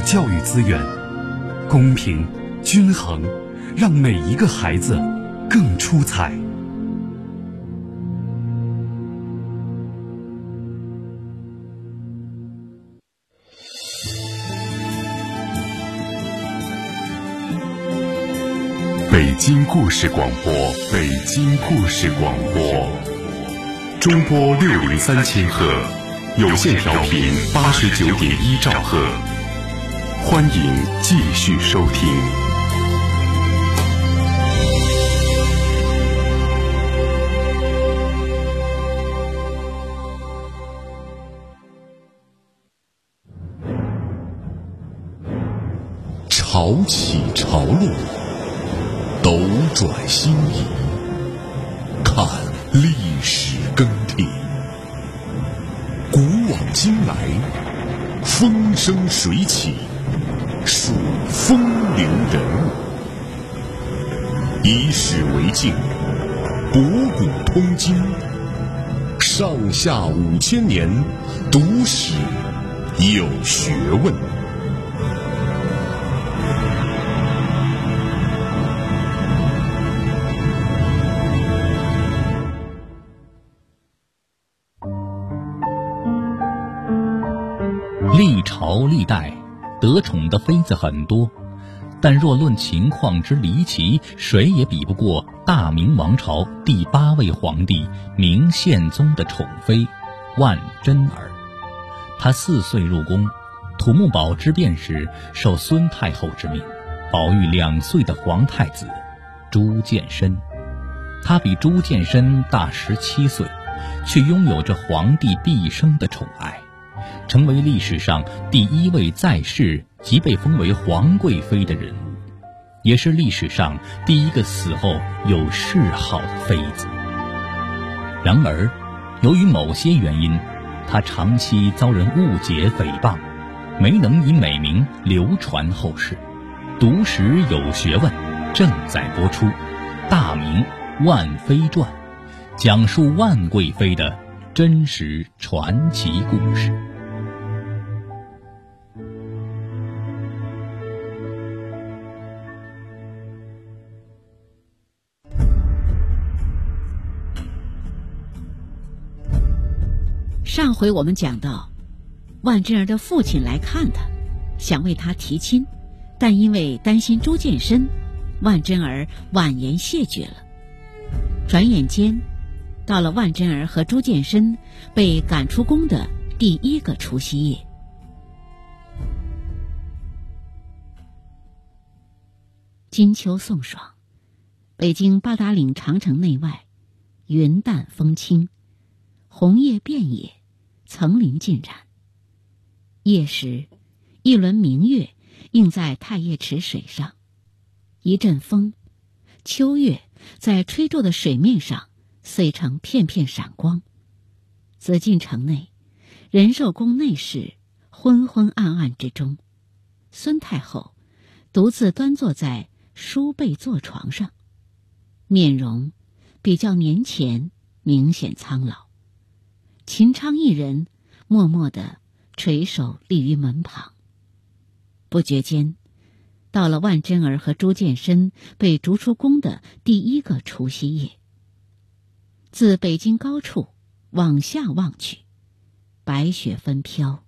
教育资源，公平、均衡，让每一个孩子更出彩。 北京故事广播，北京故事广播，中波603千赫，有线调频89.1兆赫，欢迎继续收听。潮起潮落，斗转星移，看历史更替，古往今来，风生水起，数风流人物，以史为镜，博古通今，上下5000年，读史有学问。 历朝历代得宠的妃子很多，但若论情况之离奇，谁也比不过大明王朝第8位皇帝明宪宗的宠妃万贞儿。她4岁入宫，土木堡之变时受孙太后之命，保育2岁的皇太子朱见深。她比朱见深大17岁，却拥有着皇帝毕生的宠爱，成为历史上第1位在世即被封为皇贵妃的人物，也是历史上第1个死后有谥号的妃子。然而，由于某些原因，她长期遭人误解诽谤，没能以美名流传后世。读史有学问正在播出《大明万妃传》，讲述万贵妃的真实传奇故事。 上回我们讲到，万贞儿的父亲来看他，想为他提亲，但因为担心朱见深，万贞儿婉言谢绝了。转眼间，到了万贞儿和朱见深被赶出宫的第1个除夕夜。金秋送爽，北京八达岭长城内外，云淡风轻，红叶遍野，层林尽染。夜时，一轮明月映在太液池水上，一阵风，秋月在吹皱的水面上碎成片片闪光。紫禁城内，仁寿宫内室昏昏暗暗之中，孙太后独自端坐在梳背坐床上，面容比较年前明显苍老。秦昌一人默默地垂手立于门旁。不觉间，到了万贞儿和朱见深被逐出宫的第1个除夕夜。自北京高处往下望去，白雪纷飘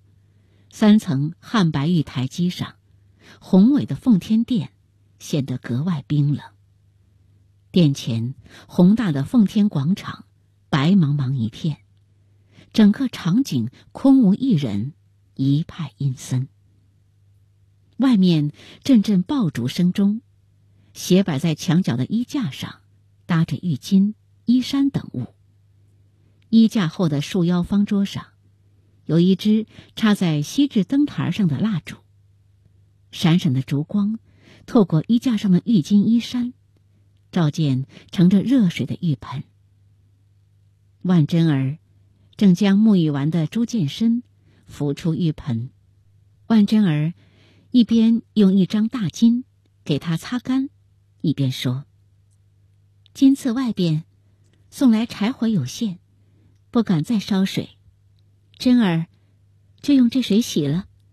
，3层汉白玉台基上，宏伟的奉天殿显得格外冰冷。殿前宏大的奉天广场白茫茫一片，整个场景空无一人，一派阴森。外面阵阵爆竹声中，斜摆在墙角的衣架上搭着浴巾、衣衫等物。衣架后的束腰方桌上，有一支插在锡制灯台上的蜡烛，闪闪的烛光透过衣架上的浴巾、衣衫，照见盛着热水的浴盆。万贞儿正将沐浴完的朱见深扶出浴盆，万贞儿一边用一张大巾给他擦干，一边说：“今次外边送来柴火有限，不敢再烧水，贞儿就用这水洗了，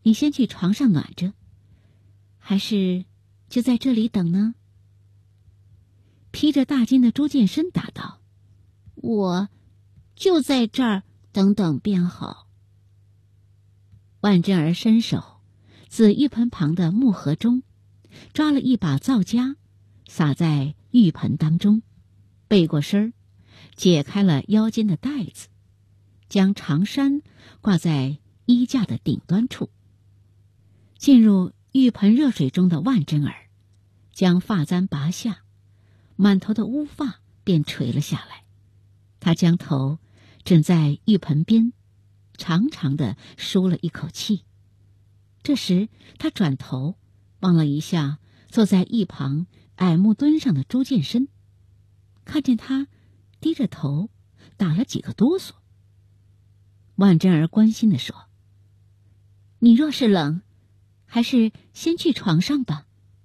你先去床上暖着，还是就在这里等呢？”披着大襟的朱见深答道：“我就在这儿等等便好。”万贞儿伸手自浴盆旁的木盒中抓了一把皂荚，撒在浴盆当中，背过身，解开了腰间的带子，将长衫挂在衣架的顶端处。进入浴盆热水中的万贞儿将发簪拔下，满头的乌发便垂了下来。她将头枕在浴盆边，长长的舒了一口气。这时她转头望了一下坐在一旁矮木墩上的朱见深，看见他低着头打了几个哆嗦。万贞儿关心地说：“你若是冷，还是先去床上吧。”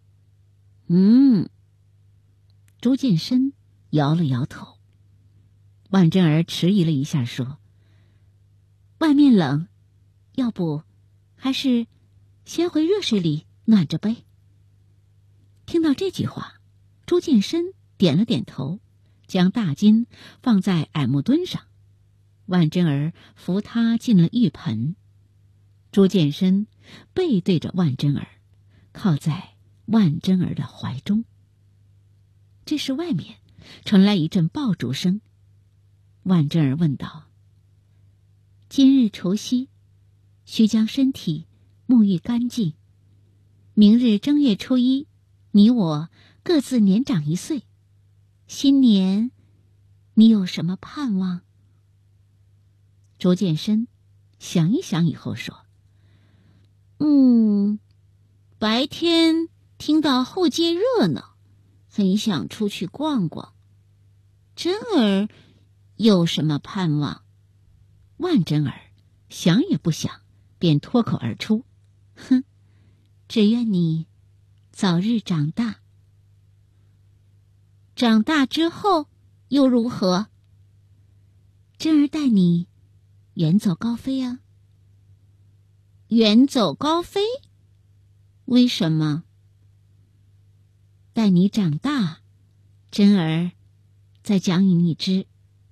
朱见深摇了摇头。万贞儿迟疑了一下说：“外面冷，要不还是先回热水里暖着呗。”听到这句话，朱见深点了点头，将大襟放在矮木墩上。万贞儿扶他进了浴盆。朱见深背对着万贞儿，靠在万贞儿的怀中。这时外面传来一阵爆竹声。万贞儿问道：“今日除夕，须将身体沐浴干净。明日正月初一，你我各自年长1岁。新年，你有什么盼望？”朱见深想一想以后说：“白天听到后街热闹，很想出去逛逛。贞儿有什么盼望？”万贞儿想也不想，便脱口而出：“只愿你早日长大。”“长大之后又如何？”“贞儿带你远走高飞啊。”“远走高飞？为什么？”“待你长大，贞儿再讲你知。”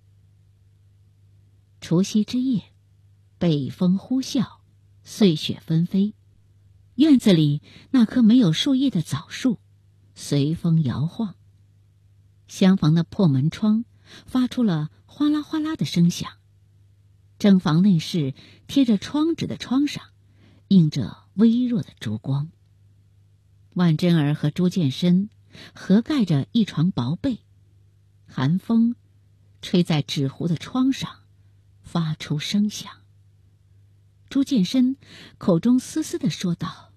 除夕之夜，北风呼啸，碎雪纷飞。院子里那棵没有树叶的枣树随风摇晃，厢房的破门窗发出了哗啦哗啦的声响。正房内室贴着窗纸的窗上映着微弱的烛光。万贞儿和朱见深合盖着一床薄被，寒风吹在纸糊的窗上，发出声响。朱见深口中嘶嘶地说道：“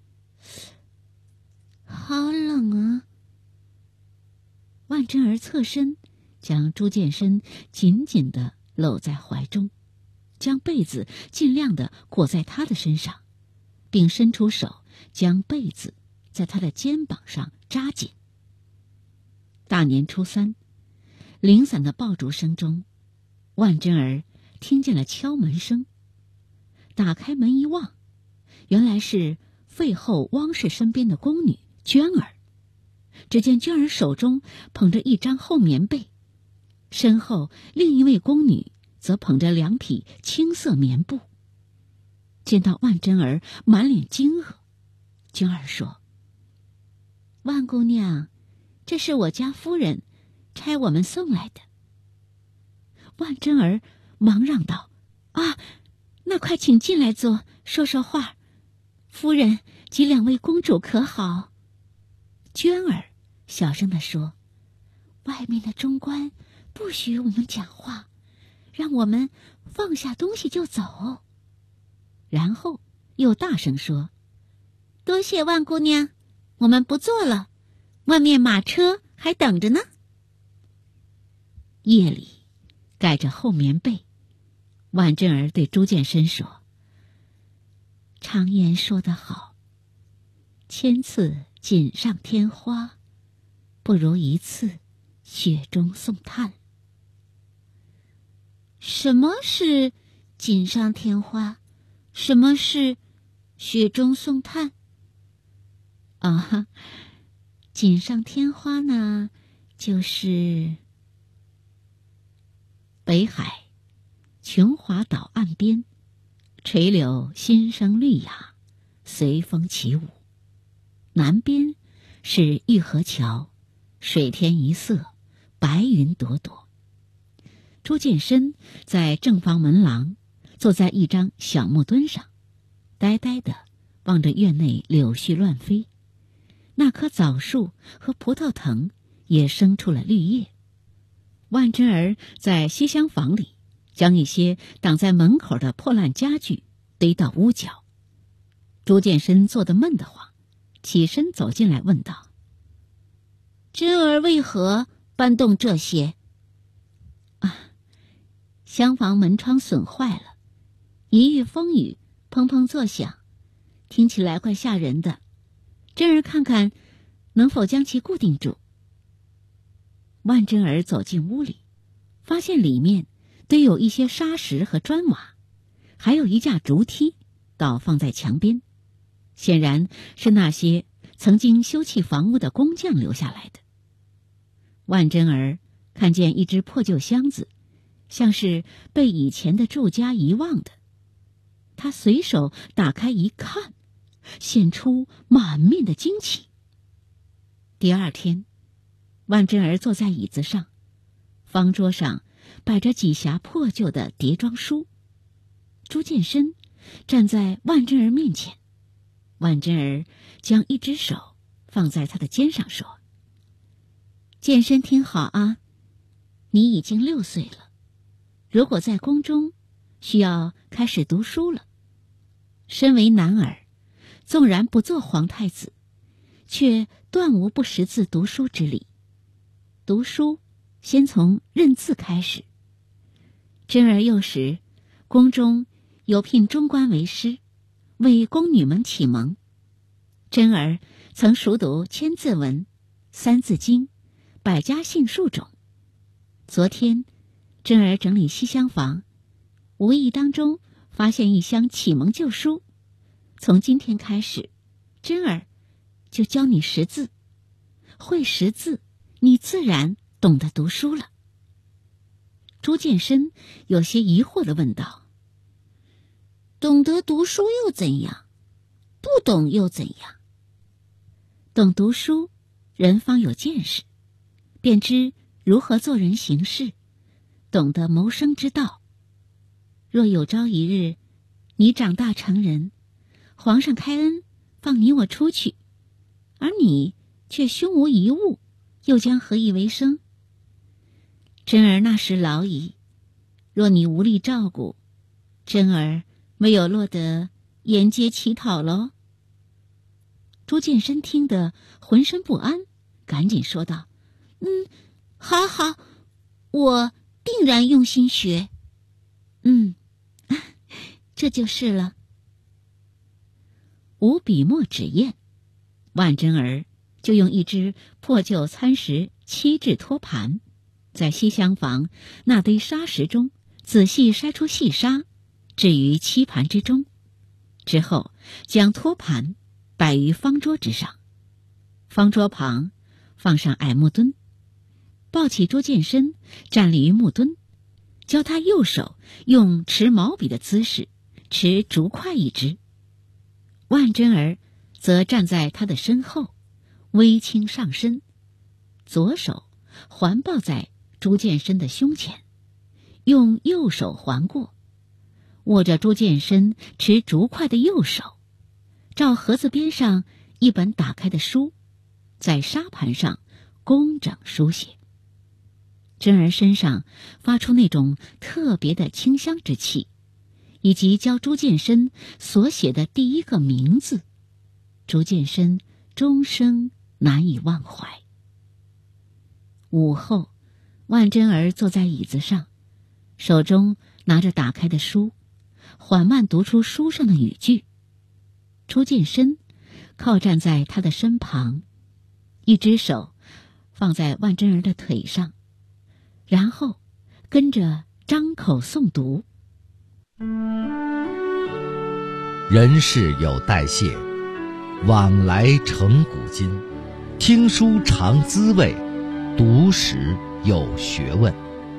好冷啊！”万贞儿侧身将朱见深紧紧地搂在怀中，将被子尽量地裹在他的身上，并伸出手将被子在他的肩膀上扎紧。大年初3，零散的爆竹声中，万贞儿听见了敲门声。打开门一望，原来是废后汪氏身边的宫女娟儿。只见娟儿手中捧着一张厚棉被，身后另一位宫女则捧着2匹青色棉布。见到万贞儿，满脸惊愕。娟儿说：“万姑娘，这是我家夫人差我们送来的。”万贞儿忙嚷道：“啊，那快请进来坐，说说话。夫人及2位公主可好？”娟儿小声地说：“外面的中官不许我们讲话，让我们放下东西就走。”然后又大声说：“多谢万姑娘，我们不坐了，外面马车还等着呢。”夜里盖着厚棉被，万贞儿对朱见深说：“常言说得好，千次锦上添花，不如一次雪中送炭。”“什么是锦上添花？什么是雪中送炭。啊，锦上添花呢，就是北海琼华岛岸边，垂柳新生绿芽，随风起舞。南边是玉河桥，水天一色，白云朵朵。朱见深在正房门廊，坐在一张小木墩上，呆呆地望着院内柳絮乱飞。那棵枣树和葡萄藤也生出了绿叶。万贞儿在西厢房里将一些挡在门口的破烂家具堆到屋角。朱见深坐得闷得慌，起身走进来问道：贞儿为何搬动这些？厢房门窗损坏了，一遇风雨，砰砰作响，听起来怪吓人的。贞儿看看能否将其固定住。万贞儿走进屋里，发现里面堆有一些沙石和砖瓦，还有一架竹梯倒放在墙边，显然是那些曾经修葺房屋的工匠留下来的。万贞儿看见一只破旧箱子，像是被以前的住家遗忘的。他随手打开一看，显出满面的惊奇。第二天，万贞儿坐在椅子上，方桌上摆着几匣破旧的叠装书。朱见深站在万贞儿面前，万贞儿将一只手放在他的肩上说：见深听好啊，你已经6岁了，如果在宫中，需要开始读书了。身为男儿，纵然不做皇太子，却断无不识字读书之理。读书先从认字开始。贞儿幼时，宫中有聘中官为师，为宫女们启蒙。贞儿曾熟读千字文、三字经、百家姓数种。昨天，贞儿整理西厢房，无意当中发现一箱启蒙旧书。从今天开始，贞儿就教你识字，会识字，你自然懂得读书了。朱见深有些疑惑地问道：懂得读书又怎样？不懂又怎样？懂读书，人方有见识，便知如何做人行事，懂得谋生之道。若有朝一日，你长大成人，皇上开恩放你我出去，而你却胸无一物，又将何以为生？贞儿那时老矣，若你无力照顾，贞儿没有落得沿街乞讨喽。朱见深听得浑身不安，赶紧说道：好好，我定然用心学。这就是了。无笔墨纸砚，万贞儿就用一只破旧餐食漆制托盘，在西厢房那堆沙石中仔细筛出细沙，置于漆盘之中。之后将托盘摆于方桌之上，方桌旁放上矮木墩，抱起朱见深站立于木墩，教他右手用持毛笔的姿势持竹筷一支。万贞儿则站在他的身后，微倾上身，左手环抱在朱见深的胸前，用右手环过，握着朱见深持竹筷的右手，照盒子边上一本打开的书，在沙盘上工整书写。贞儿身上发出那种特别的清香之气，以及教朱见深所写的第一个名字，朱见深终生难以忘怀。午后，万贞儿坐在椅子上，手中拿着打开的书，缓慢读出书上的语句。朱见深靠站在他的身旁，一只手放在万贞儿的腿上，然后跟着张口诵读。 人事有代谢，往来成古今。听书尝滋味，读史有学问。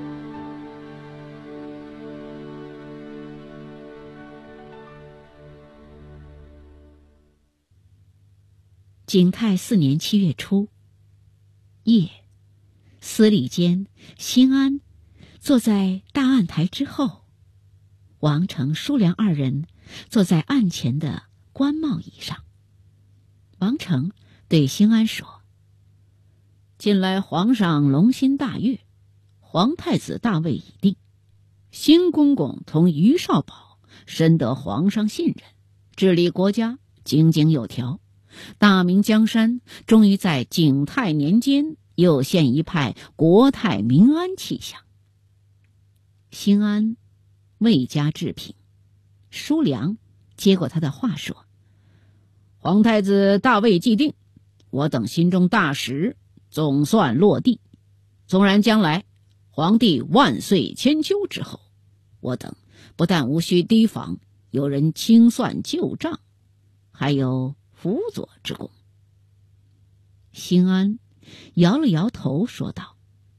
景泰4年7月初，夜，司礼监辛安坐在大案台之后，王成、叔良二人坐在案前的官帽椅上。王成对辛安说：“近来皇上龙心大悦，皇太子大位已定，辛公公同于少保深得皇上信任，治理国家井井有条，大明江山终于在景泰年间又现一派国泰民安气象。”辛安未加置评，叔良接过他的话说：“皇太子大位既定，我等心中大石总算落地。纵然将来皇帝万岁千秋之后，我等不但无需提防有人清算旧账，还有辅佐之功。”辛安摇了摇头说道：“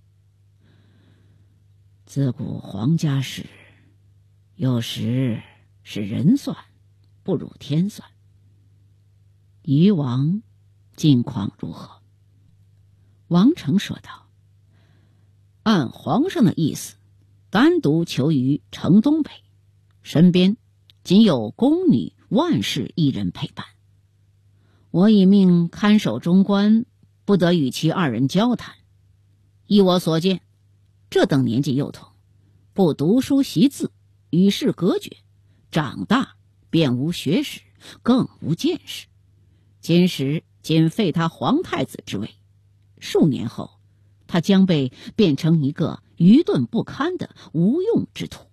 自古皇家事，有时是人算不如天算。夷王近况如何？”王成说道：“按皇上的意思，单独囚于城东北，身边仅有宫女万氏一人陪伴。我已命看守中官，不得与其二人交谈。依我所见，这等年纪幼童，不读书习字，与世隔绝，长大便无学识，更无见识。今时仅废他皇太子之位，数年后，他将被变成一个愚钝不堪的无用之徒。”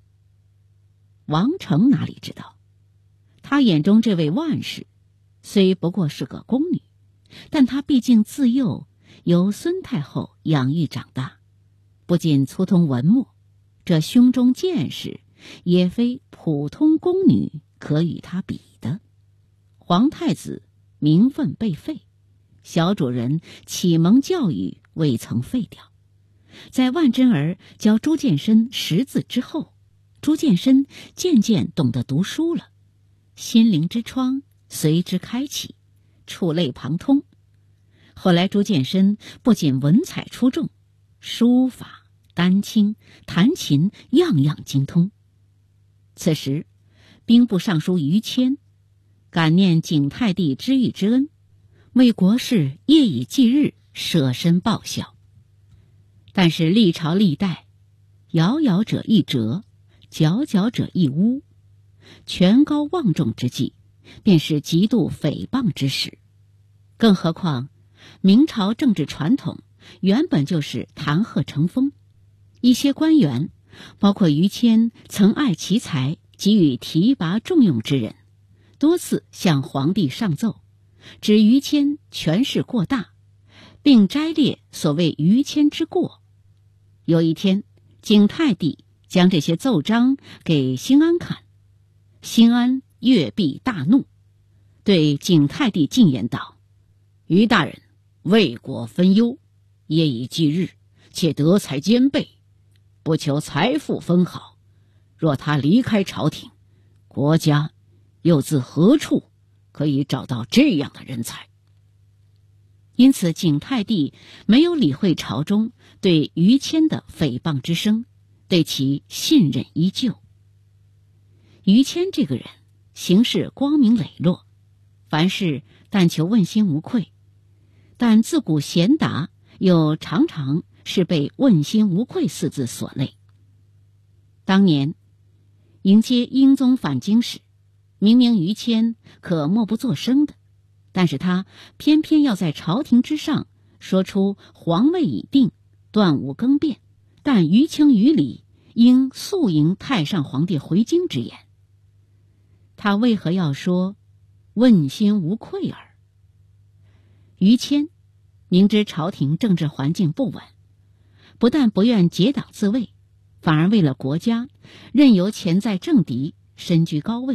王成哪里知道，他眼中这位万氏虽不过是个宫女，但她毕竟自幼由孙太后养育长大，不仅粗通文墨，这胸中见识也非普通宫女可与她比的。皇太子名分被废，小主人启蒙教育未曾废掉。在万贞儿教朱见深识字之后，朱见深渐渐懂得读书了，心灵之窗随之开启，触类旁通。后来朱见深不仅文采出众，书法、丹青、弹琴样样精通。此时兵部尚书于谦感念景泰帝知遇之恩，为国事夜以继日，舍身报效。但是历朝历代，遥遥者一折，佼佼者一污，权高望重之际，便是极度诽谤之时。更何况明朝政治传统原本就是弹劾成风，一些官员，包括于谦，曾爱其才，给予提拔重用之人，多次向皇帝上奏，指于谦权势过大，并摘列所谓于谦之过。有一天，景泰帝将这些奏章给辛安看，辛安阅毕大怒，对景泰帝进言道：“于大人为国分忧，夜以继日，且德才兼备，不求财富分毫。若他离开朝廷，国家又自何处可以找到这样的人才？”因此景泰帝没有理会朝中对于谦的诽谤之声，对其信任依旧。于谦这个人行事光明磊落，凡事但求问心无愧，但自古贤达又常常是被问心无愧四字所累。当年迎接英宗返京时，明明于谦可默不作声的，但是他偏偏要在朝廷之上说出皇位已定，断无更变，但于情于理应速迎太上皇帝回京之言。他为何要说问心无愧耳？于谦明知朝廷政治环境不稳，不但不愿结党自卫，反而为了国家，任由潜在政敌身居高位，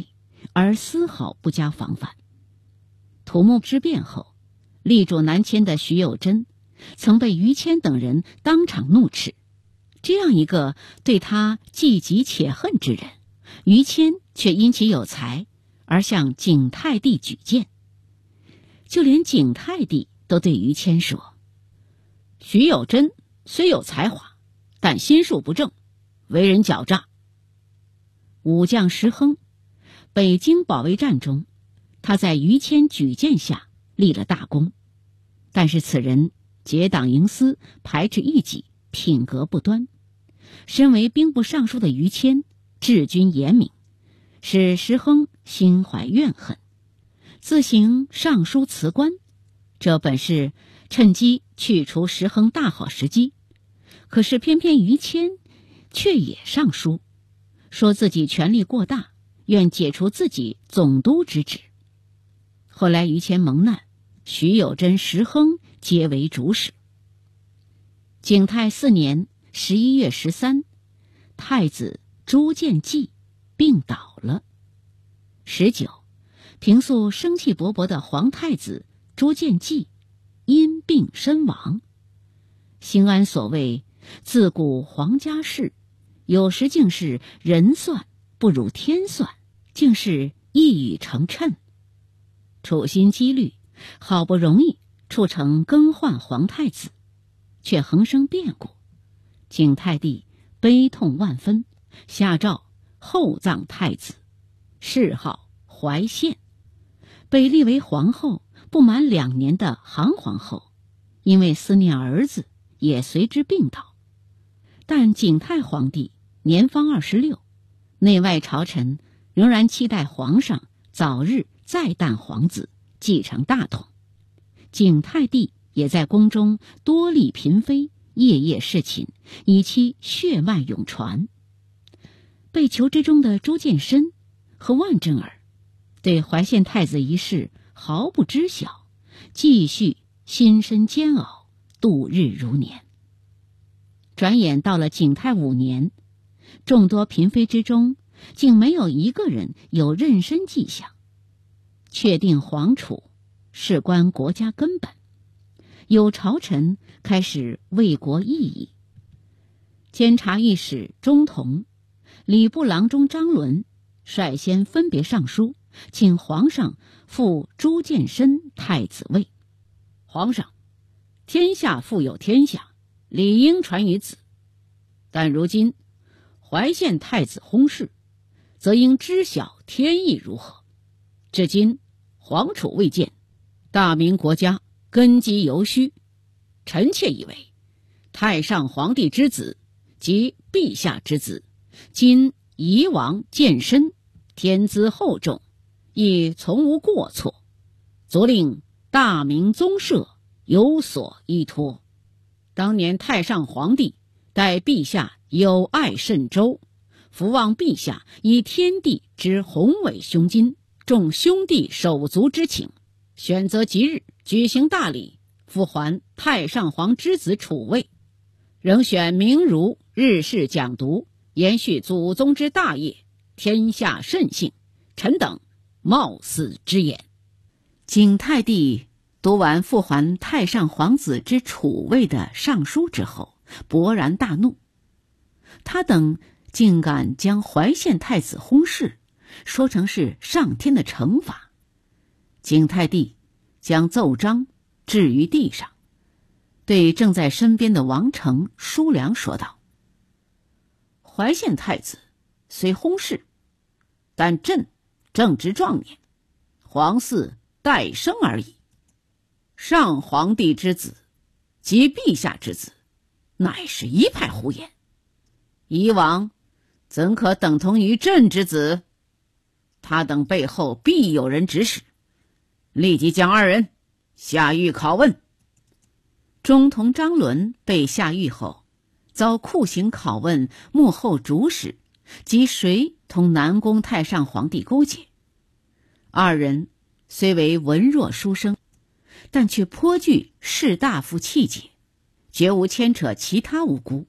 而丝毫不加防范。土木之变后，力主南迁的徐有贞曾被于谦等人当场怒斥。这样一个对他既急且恨之人，于谦却因其有才而向景泰帝举荐。就连景泰帝都对于谦说：徐有贞虽有才华，但心术不正，为人狡诈。武将石亨，北京保卫战中，他在于谦举荐下立了大功，但是此人结党营私，排斥异己，品格不端。身为兵部尚书的于谦治军严明，使石亨心怀怨恨，自行上书辞官。这本是趁机去除石亨大好时机，可是偏偏于谦却也上书，说自己权力过大，愿解除自己总督之职。后来于谦蒙难，徐有贞、石亨皆为主使。景泰4年11月13，太子朱见济病倒了。19，平素生气勃勃的皇太子朱见济因病身亡。兴安所谓自古皇家事，有时竟是人算不如天算，竟是一语成谶。处心积虑，好不容易促成更换皇太子，却横生变故。景泰帝悲痛万分，下诏厚葬太子，谥号怀宪。被立为皇后不满2年的杭皇后，因为思念儿子，也随之病倒。但景泰皇帝年方26，内外朝臣仍然期待皇上早日再诞皇子，继承大统。景泰帝也在宫中多立嫔妃，夜夜侍寝，以期血脉永传。被囚之中的朱见深和万贞儿对怀宪太子一事毫不知晓，继续心身煎熬，度日如年。转眼到了景泰5年，众多嫔妃之中竟没有一个人有妊娠迹象，确定皇储事关国家根本。有朝臣开始为国异议，监察御史钟同、礼部郎中张伦率先分别上书，请皇上复朱见深太子位。皇上，天下富有天下，理应传于子，但如今怀宪太子薨逝，则应知晓天意如何。至今皇储未见，大明国家根基犹虚，臣妾以为太上皇帝之子及陛下之子，今夷王见深，天资厚重，亦从无过错，足令大明宗社有所依托。当年太上皇帝待陛下有爱甚周，伏望陛下以天地之宏伟胸襟，重兄弟手足之情，选择吉日举行大礼，复还太上皇之子储位，仍选名儒日事讲读，延续祖宗之大业，天下甚幸。臣等冒死之言。景泰帝读完复还太上皇子之储位的上书之后，勃然大怒。他等竟敢将怀宪太子薨逝说成是上天的惩罚。景泰帝将奏章置于地上，对正在身边的王成、叔良说道：怀宪太子虽薨逝，但朕正值壮年，皇嗣待生而已。上皇帝之子及陛下之子，乃是一派胡言。夷王怎可等同于朕之子？他等背后必有人指使，立即将2人下狱拷问。钟同、张伦被下狱后，遭酷刑拷问幕后主使及谁同南宫太上皇帝勾结。2人虽为文弱书生，但却颇具士大夫气节，绝无牵扯其他无辜。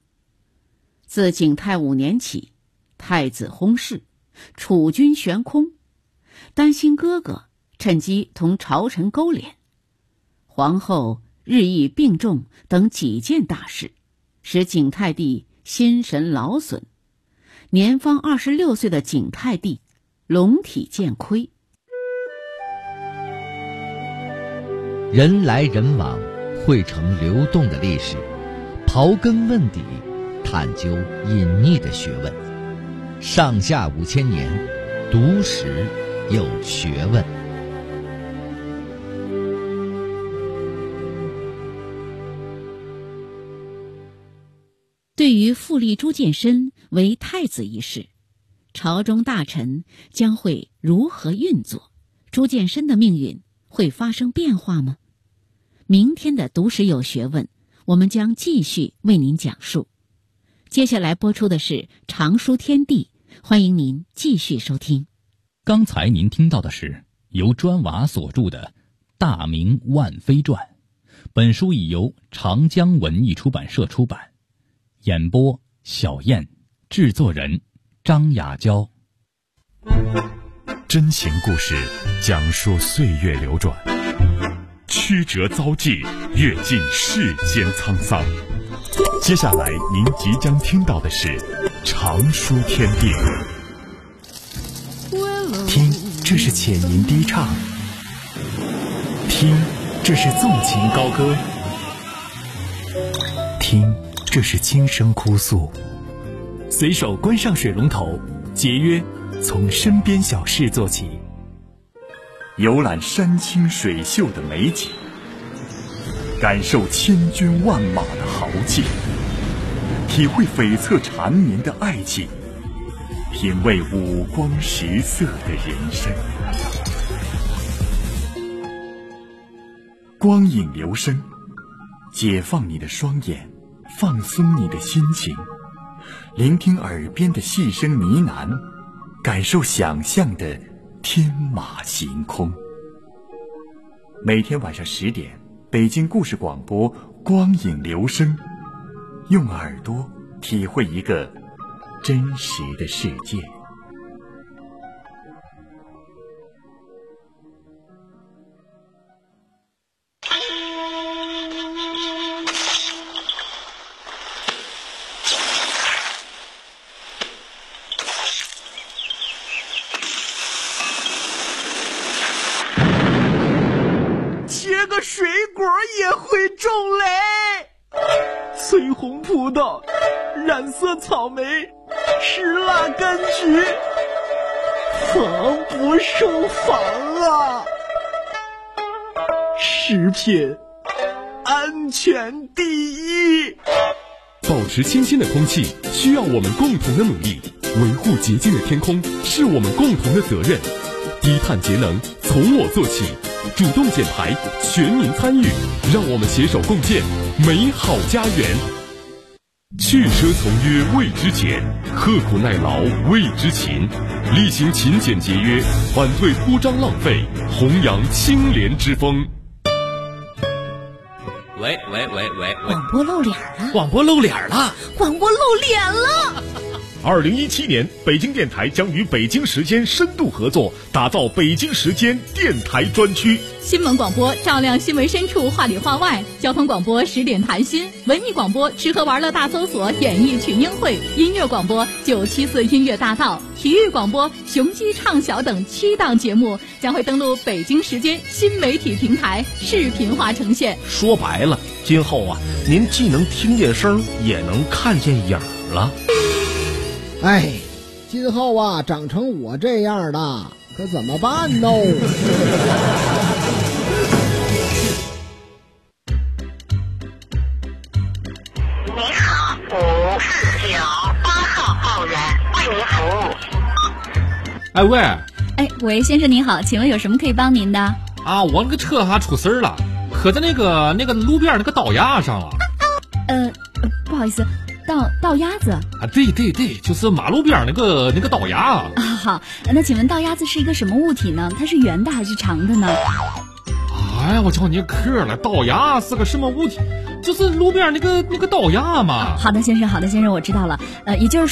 自景泰5年起，太子薨逝，储君悬空， 担心哥哥，趁机同朝臣勾连。皇后日益病重等几件大事，使景泰帝心神劳损。年方26岁的景泰帝龙体渐亏。 人来人往，汇成流动的历史，刨根问底，探究隐匿的学问。上下5000年，读史有学问。 对于复立朱见深为太子一事，朝中大臣将会如何运作？朱见深的命运会发生变化吗？明天的读史有学问，我们将继续为您讲述。接下来播出的是《常书天地》，欢迎您继续收听。 刚才您听到的是由砖瓦所著的《大明万妃传》，本书已由长江文艺出版社出版。演播小燕，制作人张雅娇。 真情故事，讲述岁月流转，曲折遭际，阅尽世间沧桑。接下来您即将听到的是《常书天地》。 听，这是浅吟低唱；听，这是纵情高歌；听，这是轻声哭诉。随手关上水龙头，节约从身边小事做起。 游览山清水秀的美景，感受千军万马的豪气，体会悱恻缠绵的爱情，品味五光十色的人生。光影流声，解放你的双眼，放松你的心情，聆听耳边的细声呢喃，感受想象的天马行空。每天晚上10点，北京故事广播光影流声，用耳朵体会一个真实的世界。 切个水果也会种嘞，翠红葡萄，染色草莓，石蜡柑橘，防不胜防啊！食品安全第一。 保持清新的空气需要我们共同的努力，维护洁净的天空是我们共同的责任。低碳节能从我做起，主动减排，全民参与，让我们携手共建美好家园。去奢从约谓之俭，刻苦耐劳谓之勤，力行勤俭节约，反对铺张浪费，弘扬清廉之风。 喂， 广播露脸了！ 广播露脸了！ 广播露脸了 ！2017年，北京电台将与北京时间深度合作，打造北京时间电台专区。 新闻广播照亮新闻深处，话里话外；交通广播10点谈心；文艺广播吃喝玩乐大搜索，演艺群英会；音乐广播974音乐大道；体育广播雄鸡唱晓等7档节目将会登陆北京时间新媒体平台，视频化呈现。 说白了，今后啊，您既能听见声，也能看见影了。 哎，今后啊，长成我这样的，可怎么办呢？ 你好，549，8号报员为您服务。 哎喂， 喂，先生您好，请问有什么可以帮您的？ 啊，我那个车还出事儿了，磕在那个路边那个道牙上了。 不好意思。道鸭子啊， 对，就是马路边那个道牙啊。 好，那请问道鸭子是一个什么物体呢？它是圆的还是长的呢？ 哎呀，我叫你磕了，道牙是个什么物体？就是路边那个道牙嘛。 好的，先生，我知道了。也就是